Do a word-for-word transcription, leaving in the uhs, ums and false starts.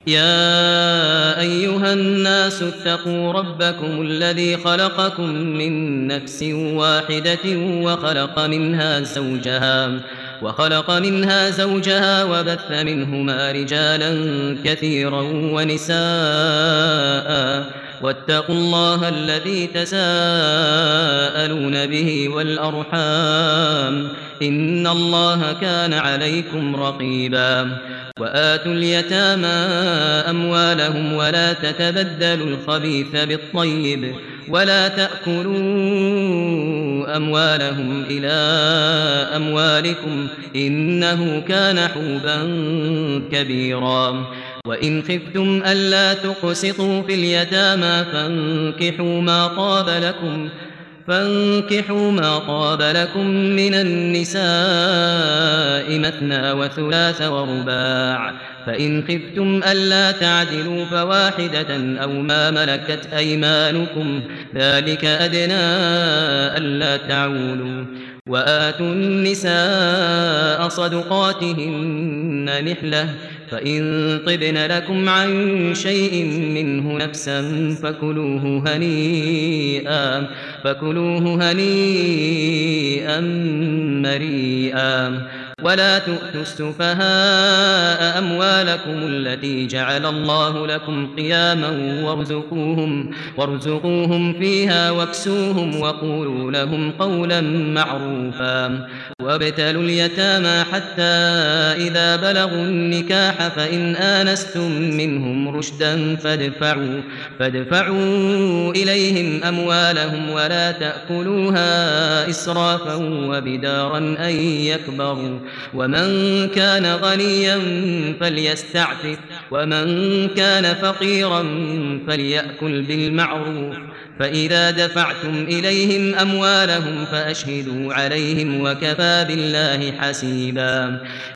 يا أيها الناس اتقوا ربكم الذي خلقكم من نفس واحدة وخلق منها زوجها وخلق منها زوجها وبث منهما رجالا كثيرا ونساء واتقوا الله الذي تساءلون به والأرحام إن الله كان عليكم رقيبا وآتوا اليتامى أموالهم ولا تتبدلوا الخبيث بالطيب ولا تأكلوا أموالهم إلى أموالكم إنه كان حوبا كبيرا وإن خفتم ألا تقسطوا في اليتامى فانكحوا ما طاب لكم فانكحوا ما طاب لكم من النساء مثنى وثلاث ورباع فإن خفتم ألا تعدلوا فواحدة أو ما ملكت أيمانكم ذلك أدنى ألا تعولوا وآتوا النساء صدقاتهن نحلة فإن طبن لكم عن شيء منه نفسا فكلوه هنيئا فكلوه هنيئا مريئا ولا تؤتوا السفهاء أموالكم التي جعل الله لكم قياما وارزقوهم, وارزقوهم فيها واكسوهم وقولوا لهم قولا معروفا وابتلوا اليتامى حتى إذا بلغوا النكاح فإن آنستم منهم رشدا فادفعوا, فادفعوا إليهم أموالهم ولا تأكلوها إسرافا وبدارا أن يكبروا ومن كان غنيا فليستعفف ومن كان فقيرا فليأكل بالمعروف فإذا دفعتم إليهم أموالهم فأشهدوا عليهم وكفى بالله حسيبا